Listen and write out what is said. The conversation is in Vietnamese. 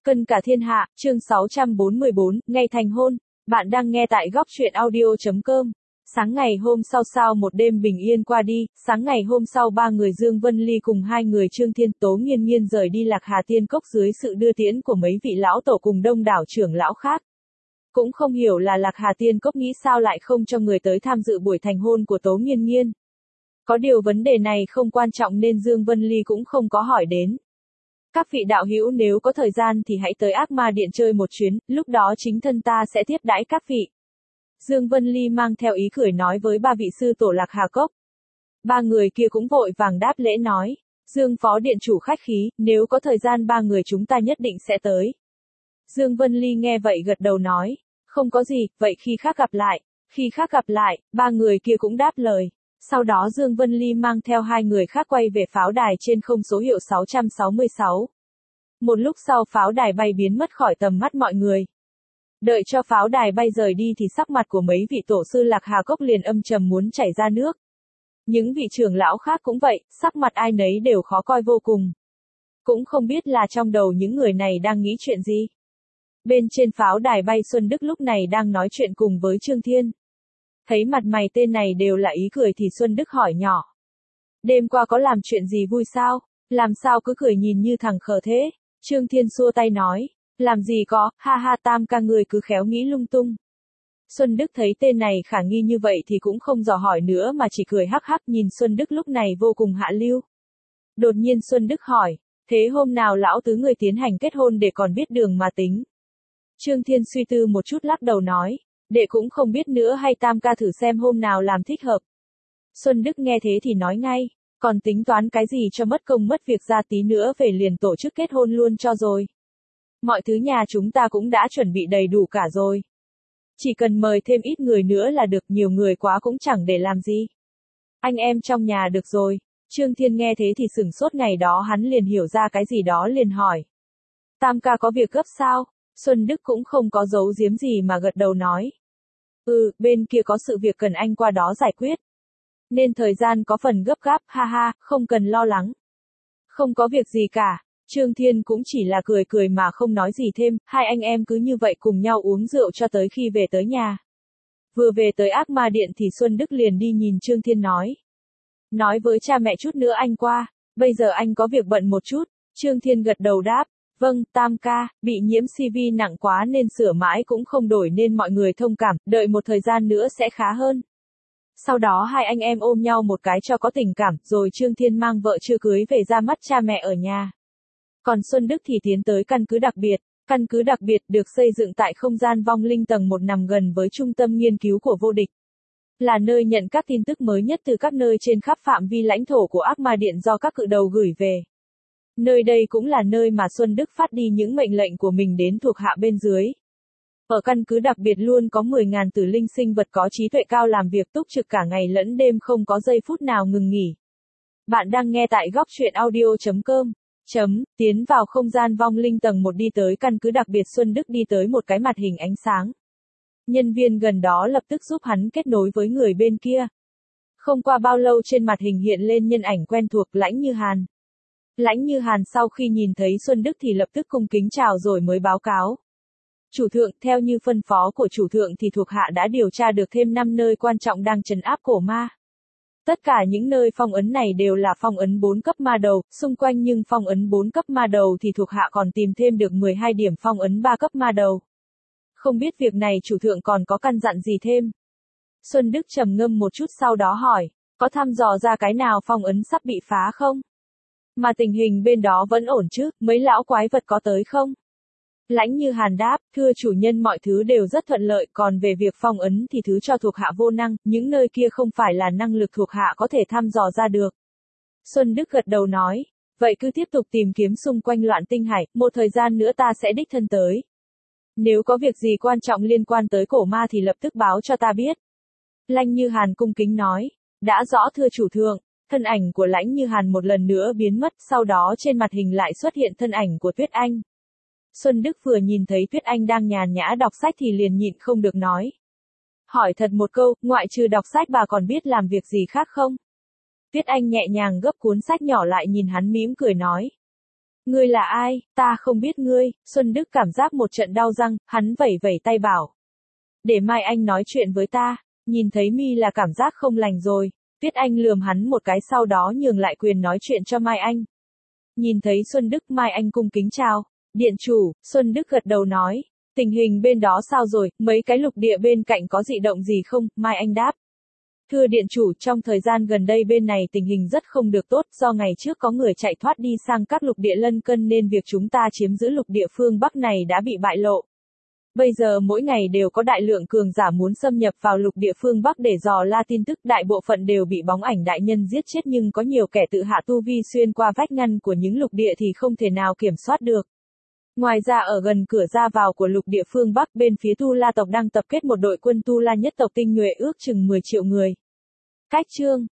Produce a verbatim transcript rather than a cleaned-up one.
Cân cả thiên hạ, chương sáu trăm bốn mươi bốn, ngày thành hôn. Bạn đang nghe tại góc truyện audio chấm com. Sáng ngày hôm sau sau một đêm bình yên qua đi, sáng ngày hôm sau ba người Dương Vân Ly cùng hai người Trương Thiên Tố Nghiên Nghiên rời đi Lạc Hà Tiên Cốc dưới sự đưa tiễn của mấy vị lão tổ cùng đông đảo trưởng lão khác. Cũng không hiểu là Lạc Hà Tiên Cốc nghĩ sao lại không cho người tới tham dự buổi thành hôn của Tố Nghiên Nghiên. Có điều vấn đề này không quan trọng nên Dương Vân Ly cũng không có hỏi đến. Các vị đạo hữu nếu có thời gian thì hãy tới Ác Ma Điện chơi một chuyến, lúc đó chính thân ta sẽ tiếp đãi các vị. Dương Vân Ly mang theo ý cười nói với ba vị sư tổ Lạc Hà Cốc. Ba người kia cũng vội vàng đáp lễ nói, Dương Phó Điện chủ khách khí, nếu có thời gian ba người chúng ta nhất định sẽ tới. Dương Vân Ly nghe vậy gật đầu nói, không có gì, vậy khi khác gặp lại. Khi khác gặp lại, ba người kia cũng đáp lời. Sau đó Dương Vân Ly mang theo hai người khác quay về pháo đài trên không số hiệu sáu trăm sáu mươi sáu. Một lúc sau pháo đài bay biến mất khỏi tầm mắt mọi người. Đợi cho pháo đài bay rời đi thì sắc mặt của mấy vị tổ sư Lạc Hà Cốc liền âm trầm muốn chảy ra nước. Những vị trưởng lão khác cũng vậy, sắc mặt ai nấy đều khó coi vô cùng. Cũng không biết là trong đầu những người này đang nghĩ chuyện gì. Bên trên pháo đài bay Xuân Đức lúc này đang nói chuyện cùng với Trương Thiên. Thấy mặt mày tên này đều là ý cười thì Xuân Đức hỏi nhỏ. Đêm qua có làm chuyện gì vui sao? Làm sao cứ cười nhìn như thằng khờ thế? Trương Thiên xua tay nói. Làm gì có, ha ha Tam ca người cứ khéo nghĩ lung tung. Xuân Đức thấy tên này khả nghi như vậy thì cũng không dò hỏi nữa mà chỉ cười hắc hắc nhìn Xuân Đức lúc này vô cùng hạ lưu. Đột nhiên Xuân Đức hỏi. Thế hôm nào lão tứ người tiến hành kết hôn để còn biết đường mà tính? Trương Thiên suy tư một chút lắc đầu nói. Đệ cũng không biết nữa hay Tam ca thử xem hôm nào làm thích hợp. Xuân Đức nghe thế thì nói ngay, còn tính toán cái gì cho mất công mất việc ra tí nữa về liền tổ chức kết hôn luôn cho rồi. Mọi thứ nhà chúng ta cũng đã chuẩn bị đầy đủ cả rồi. Chỉ cần mời thêm ít người nữa là được, nhiều người quá cũng chẳng để làm gì. Anh em trong nhà được rồi. Trương Thiên nghe thế thì sửng sốt, ngày đó hắn liền hiểu ra cái gì đó liền hỏi. Tam ca có việc gấp sao? Xuân Đức cũng không có giấu giếm gì mà gật đầu nói. Ừ, bên kia có sự việc cần anh qua đó giải quyết. Nên thời gian có phần gấp gáp, ha ha, không cần lo lắng. Không có việc gì cả. Trương Thiên cũng chỉ là cười cười mà không nói gì thêm, hai anh em cứ như vậy cùng nhau uống rượu cho tới khi về tới nhà. Vừa về tới Ác Ma Điện thì Xuân Đức liền đi nhìn Trương Thiên nói. Nói với cha mẹ chút nữa anh qua, bây giờ anh có việc bận một chút. Trương Thiên gật đầu đáp. Vâng, Tam ca, bị nhiễm xê vê nặng quá nên sửa mãi cũng không đổi nên mọi người thông cảm, đợi một thời gian nữa sẽ khá hơn. Sau đó hai anh em ôm nhau một cái cho có tình cảm, rồi Trương Thiên mang vợ chưa cưới về ra mắt cha mẹ ở nhà. Còn Xuân Đức thì tiến tới căn cứ đặc biệt. Căn cứ đặc biệt được xây dựng tại không gian vong linh tầng một nằm gần với trung tâm nghiên cứu của vô địch. Là nơi nhận các tin tức mới nhất từ các nơi trên khắp phạm vi lãnh thổ của Ác Ma Điện do các cự đầu gửi về. Nơi đây cũng là nơi mà Xuân Đức phát đi những mệnh lệnh của mình đến thuộc hạ bên dưới. Ở căn cứ đặc biệt luôn có mười nghìn tử linh sinh vật có trí tuệ cao làm việc túc trực cả ngày lẫn đêm không có giây phút nào ngừng nghỉ. Bạn đang nghe tại góc truyện audio chấm com. Chấm, tiến vào không gian vong linh tầng một đi tới căn cứ đặc biệt Xuân Đức đi tới một cái mặt hình ánh sáng. Nhân viên gần đó lập tức giúp hắn kết nối với người bên kia. Không qua bao lâu trên mặt hình hiện lên nhân ảnh quen thuộc Lãnh Như Hàn. Lãnh Như Hàn sau khi nhìn thấy Xuân Đức thì lập tức cung kính chào rồi mới báo cáo. Chủ thượng, theo như phân phó của chủ thượng thì thuộc hạ đã điều tra được thêm năm nơi quan trọng đang trấn áp cổ ma. Tất cả những nơi phong ấn này đều là phong ấn bốn cấp ma đầu, xung quanh nhưng phong ấn bốn cấp ma đầu thì thuộc hạ còn tìm thêm được mười hai điểm phong ấn ba cấp ma đầu. Không biết việc này chủ thượng còn có căn dặn gì thêm? Xuân Đức trầm ngâm một chút sau đó hỏi, có thăm dò ra cái nào phong ấn sắp bị phá không? Mà tình hình bên đó vẫn ổn chứ, mấy lão quái vật có tới không? Lãnh Như Hàn đáp, thưa chủ nhân mọi thứ đều rất thuận lợi, còn về việc phong ấn thì thứ cho thuộc hạ vô năng, những nơi kia không phải là năng lực thuộc hạ có thể thăm dò ra được. Xuân Đức gật đầu nói, vậy cứ tiếp tục tìm kiếm xung quanh Loạn Tinh Hải, một thời gian nữa ta sẽ đích thân tới. Nếu có việc gì quan trọng liên quan tới cổ ma thì lập tức báo cho ta biết. Lãnh Như Hàn cung kính nói, đã rõ thưa chủ thượng. Thân ảnh của Lãnh Như Hàn một lần nữa biến mất, sau đó trên mặt hình lại xuất hiện thân ảnh của Tuyết Anh. Xuân Đức vừa nhìn thấy Tuyết Anh đang nhàn nhã đọc sách thì liền nhịn không được nói. Hỏi thật một câu, ngoại trừ đọc sách bà còn biết làm việc gì khác không? Tuyết Anh nhẹ nhàng gấp cuốn sách nhỏ lại nhìn hắn mỉm cười nói. Ngươi là ai, ta không biết ngươi, Xuân Đức cảm giác một trận đau răng, hắn vẩy vẩy tay bảo. Để mai anh nói chuyện với ta, nhìn thấy mi là cảm giác không lành rồi, Tuyết Anh lườm hắn một cái sau đó nhường lại quyền nói chuyện cho Mai Anh. Nhìn thấy Xuân Đức, Mai Anh cung kính chào. Điện chủ, Xuân Đức gật đầu nói. Tình hình bên đó sao rồi, mấy cái lục địa bên cạnh có dị động gì không, Mai Anh đáp. Thưa điện chủ, trong thời gian gần đây bên này tình hình rất không được tốt, do ngày trước có người chạy thoát đi sang các lục địa lân cân nên việc chúng ta chiếm giữ lục địa phương Bắc này đã bị bại lộ. Bây giờ mỗi ngày đều có đại lượng cường giả muốn xâm nhập vào lục địa phương Bắc để dò la tin tức, đại bộ phận đều bị bóng ảnh đại nhân giết chết nhưng có nhiều kẻ tự hạ tu vi xuyên qua vách ngăn của những lục địa thì không thể nào kiểm soát được. Ngoài ra ở gần cửa ra vào của lục địa phương Bắc bên phía Tu La tộc đang tập kết một đội quân Tu La nhất tộc tinh nhuệ ước chừng mười triệu người. Cách chương